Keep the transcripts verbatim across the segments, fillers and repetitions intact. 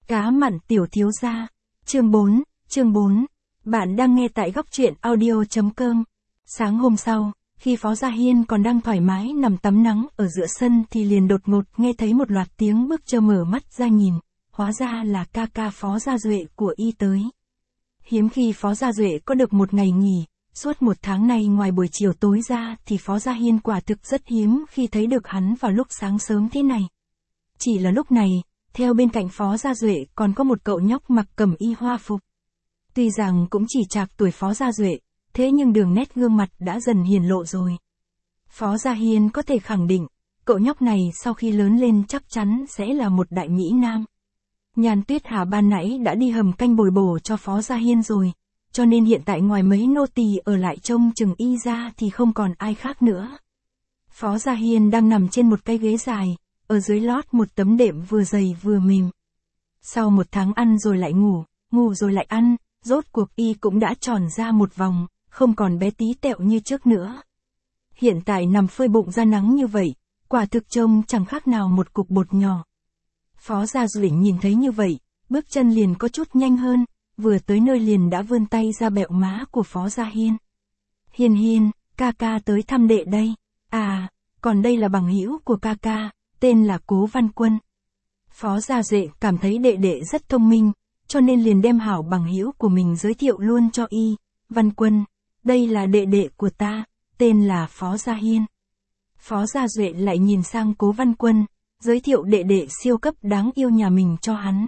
Cá mặn tiểu thiếu gia. Chương bốn, chương bốn. Bạn đang nghe tại góc truyện audio.com. Sáng hôm sau, khi Phó Gia Hiên còn đang thoải mái nằm tắm nắng ở giữa sân thì liền đột ngột nghe thấy một loạt tiếng bước chân, mở mắt ra nhìn, hóa ra là ca ca Phó Gia Duệ của y tới. Hiếm khi Phó Gia Duệ có được một ngày nghỉ, suốt một tháng này ngoài buổi chiều tối ra thì Phó Gia Hiên quả thực rất hiếm khi thấy được hắn vào lúc sáng sớm thế này. Chỉ là lúc này, theo bên cạnh Phó Gia Duệ còn có một cậu nhóc mặc cẩm y hoa phục. Tuy rằng cũng chỉ chạc tuổi Phó Gia Duệ, thế nhưng đường nét gương mặt đã dần hiển lộ rồi. Phó Gia Hiên có thể khẳng định, cậu nhóc này sau khi lớn lên chắc chắn sẽ là một đại mỹ nam. Nhàn Tuyết Hà ban nãy đã đi hầm canh bồi bổ cho Phó Gia Hiên rồi, cho nên hiện tại ngoài mấy nô tỳ ở lại trông chừng y ra thì không còn ai khác nữa. Phó Gia Hiên đang nằm trên một cái ghế dài, ở dưới lót một tấm đệm vừa dày vừa mềm. Sau một tháng ăn rồi lại ngủ, ngủ rồi lại ăn, rốt cuộc y cũng đã tròn ra một vòng, không còn bé tí tẹo như trước nữa. Hiện tại nằm phơi bụng ra nắng như vậy, quả thực trông chẳng khác nào một cục bột nhỏ. Phó Gia Duệ nhìn thấy như vậy, bước chân liền có chút nhanh hơn, vừa tới nơi liền đã vươn tay ra bẹo má của Phó Gia Hiên. Hiên Hiên, ca ca tới thăm đệ đây. À, còn đây là bằng hữu của ca ca, tên là Cố Văn Quân. Phó Gia Duệ cảm thấy đệ đệ rất thông minh, cho nên liền đem hảo bằng hữu của mình giới thiệu luôn cho y. Văn Quân, đây là đệ đệ của ta, tên là Phó Gia Hiên. Phó Gia Duệ lại nhìn sang Cố Văn Quân, giới thiệu đệ đệ siêu cấp đáng yêu nhà mình cho hắn.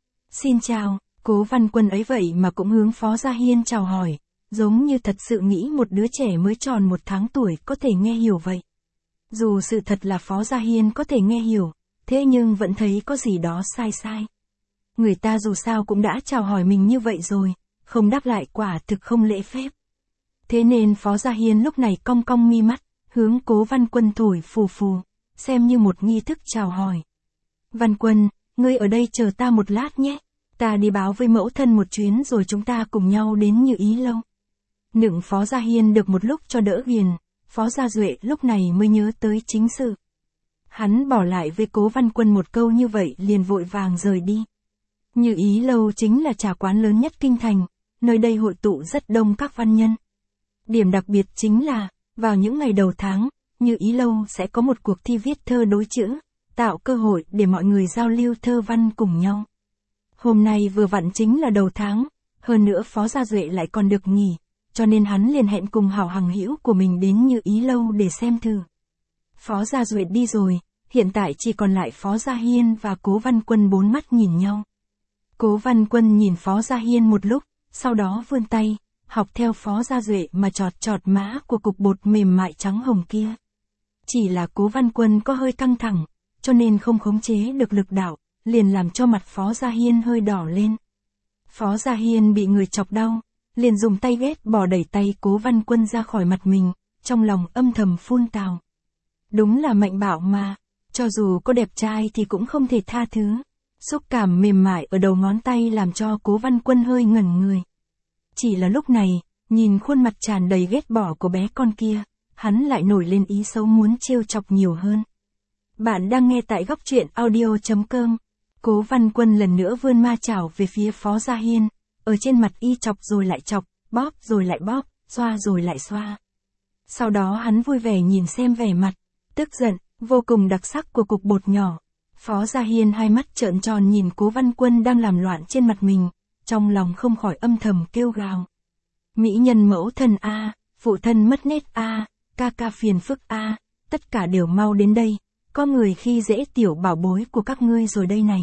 Xin chào, Cố Văn Quân ấy vậy mà cũng hướng Phó Gia Hiên chào hỏi, giống như thật sự nghĩ một đứa trẻ mới tròn một tháng tuổi có thể nghe hiểu vậy. Dù sự thật là Phó Gia Hiên có thể nghe hiểu, thế nhưng vẫn thấy có gì đó sai sai. Người ta dù sao cũng đã chào hỏi mình như vậy rồi, không đáp lại quả thực không lễ phép. Thế nên Phó Gia Hiên lúc này cong cong mi mắt, hướng Cố Văn Quân thổi phù phù, xem như một nghi thức chào hỏi. Văn Quân, ngươi ở đây chờ ta một lát nhé, ta đi báo với mẫu thân một chuyến rồi chúng ta cùng nhau đến Như Ý Lâu. Nựng Phó Gia Hiên được một lúc cho đỡ ghiền, Phó Gia Duệ lúc này mới nhớ tới chính sự. Hắn bỏ lại với Cố Văn Quân một câu như vậy liền vội vàng rời đi. Như Ý Lâu chính là trà quán lớn nhất kinh thành, nơi đây hội tụ rất đông các văn nhân. Điểm đặc biệt chính là, vào những ngày đầu tháng, Như Ý Lâu sẽ có một cuộc thi viết thơ đối chữ, tạo cơ hội để mọi người giao lưu thơ văn cùng nhau. Hôm nay vừa vặn chính là đầu tháng, hơn nữa Phó Gia Duệ lại còn được nghỉ, cho nên hắn liền hẹn cùng hảo hằng hữu của mình đến Như Ý Lâu để xem thử. Phó Gia Duệ đi rồi, hiện tại chỉ còn lại Phó Gia Hiên và Cố Văn Quân bốn mắt nhìn nhau. Cố Văn Quân nhìn Phó Gia Hiên một lúc, sau đó vươn tay, học theo Phó Gia Duệ mà chọt chọt má của cục bột mềm mại trắng hồng kia. Chỉ là Cố Văn Quân có hơi căng thẳng, cho nên không khống chế được lực đạo, liền làm cho mặt Phó Gia Hiên hơi đỏ lên. Phó Gia Hiên bị người chọc đau, liền dùng tay ghét bỏ đẩy tay Cố Văn Quân ra khỏi mặt mình, trong lòng âm thầm phun tào. Đúng là mạnh bạo mà, cho dù có đẹp trai thì cũng không thể tha thứ. Xúc cảm mềm mại ở đầu ngón tay làm cho Cố Văn Quân hơi ngẩn người. Chỉ là lúc này, nhìn khuôn mặt tràn đầy ghét bỏ của bé con kia, hắn lại nổi lên ý xấu muốn trêu chọc nhiều hơn. Bạn đang nghe tại góc truyện audio.com. Cố Văn Quân lần nữa vươn ma chảo về phía Phó Gia Hiên, ở trên mặt y chọc rồi lại chọc, bóp rồi lại bóp, xoa rồi lại xoa. Sau đó hắn vui vẻ nhìn xem vẻ mặt, tức giận, vô cùng đặc sắc của cục bột nhỏ. Phó Gia Hiên hai mắt trợn tròn nhìn Cố Văn Quân đang làm loạn trên mặt mình, trong lòng không khỏi âm thầm kêu gào. Mỹ nhân mẫu thân a, phụ thân mất nết a, ca ca phiền phức a, tất cả đều mau đến đây, có người khi dễ tiểu bảo bối của các ngươi rồi đây này.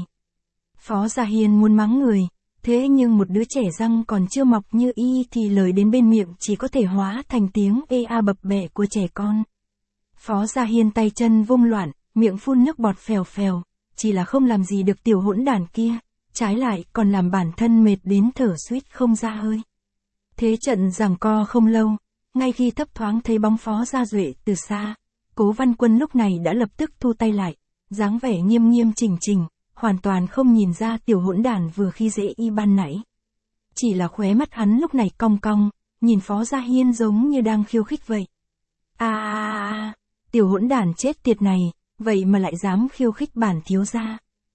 Phó Gia Hiên muốn mắng người, thế nhưng một đứa trẻ răng còn chưa mọc như y thì lời đến bên miệng chỉ có thể hóa thành tiếng ê a bập bẹ của trẻ con. Phó Gia Hiên tay chân vung loạn, miệng phun nước bọt phèo phèo, chỉ là không làm gì được tiểu hỗn đản kia, trái lại còn làm bản thân mệt đến thở suýt không ra hơi. Thế trận giằng co không lâu, ngay khi thấp thoáng thấy bóng Phó Gia Duệ từ xa, Cố Văn Quân lúc này đã lập tức thu tay lại, dáng vẻ nghiêm nghiêm chỉnh chỉnh, hoàn toàn không nhìn ra tiểu hỗn đản vừa khi dễ y ban nãy. Chỉ là khóe mắt hắn lúc này cong cong, nhìn Phó Gia Hiên giống như đang khiêu khích vậy. A a a, tiểu hỗn đản chết tiệt này, vậy mà lại dám khiêu khích bản thiếu gia.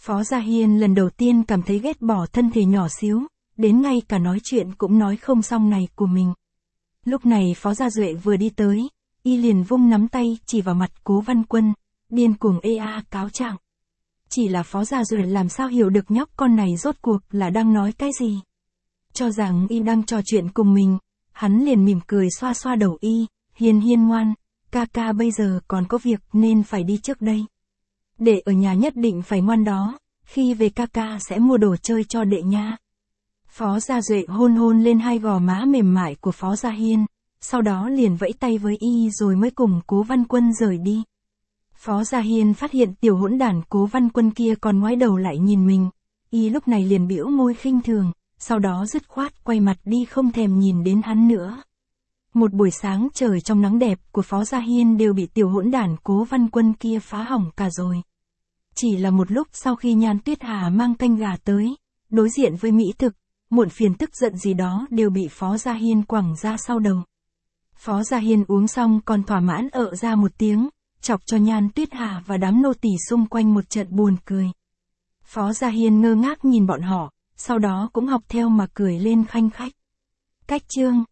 Phó Gia Hiên lần đầu tiên cảm thấy ghét bỏ thân thể nhỏ xíu, đến ngay cả nói chuyện cũng nói không xong này của mình. Lúc này Phó Gia Duệ vừa đi tới, y liền vung nắm tay chỉ vào mặt Cố Văn Quân, điên cuồng ê a cáo trạng. Chỉ là Phó Gia Duệ làm sao hiểu được nhóc con này rốt cuộc là đang nói cái gì. Cho rằng y đang trò chuyện cùng mình, hắn liền mỉm cười xoa xoa đầu y, Hiên Hiên ngoan, ca ca bây giờ còn có việc nên phải đi trước đây. Đệ ở nhà nhất định phải ngoan đó, khi về ca ca sẽ mua đồ chơi cho đệ nha. Phó Gia Duệ hôn hôn lên hai gò má mềm mại của Phó Gia Hiên, sau đó liền vẫy tay với y rồi mới cùng Cố Văn Quân rời đi. Phó Gia Hiên phát hiện tiểu hỗn đản Cố Văn Quân kia còn ngoái đầu lại nhìn mình, y lúc này liền bĩu môi khinh thường, sau đó dứt khoát quay mặt đi không thèm nhìn đến hắn nữa. Một buổi sáng trời trong nắng đẹp của Phó Gia Hiên đều bị tiểu hỗn đản Cố Văn Quân kia phá hỏng cả rồi. Chỉ là một lúc sau khi Nhan Tuyết Hà mang canh gà tới, đối diện với mỹ thực, muộn phiền tức giận gì đó đều bị Phó Gia Hiên quẳng ra sau đầu. Phó Gia Hiên uống xong còn thỏa mãn ợ ra một tiếng, chọc cho Nhan Tuyết Hà và đám nô tỳ xung quanh một trận buồn cười. Phó Gia Hiên ngơ ngác nhìn bọn họ, sau đó cũng học theo mà cười lên khanh khách. Cách chương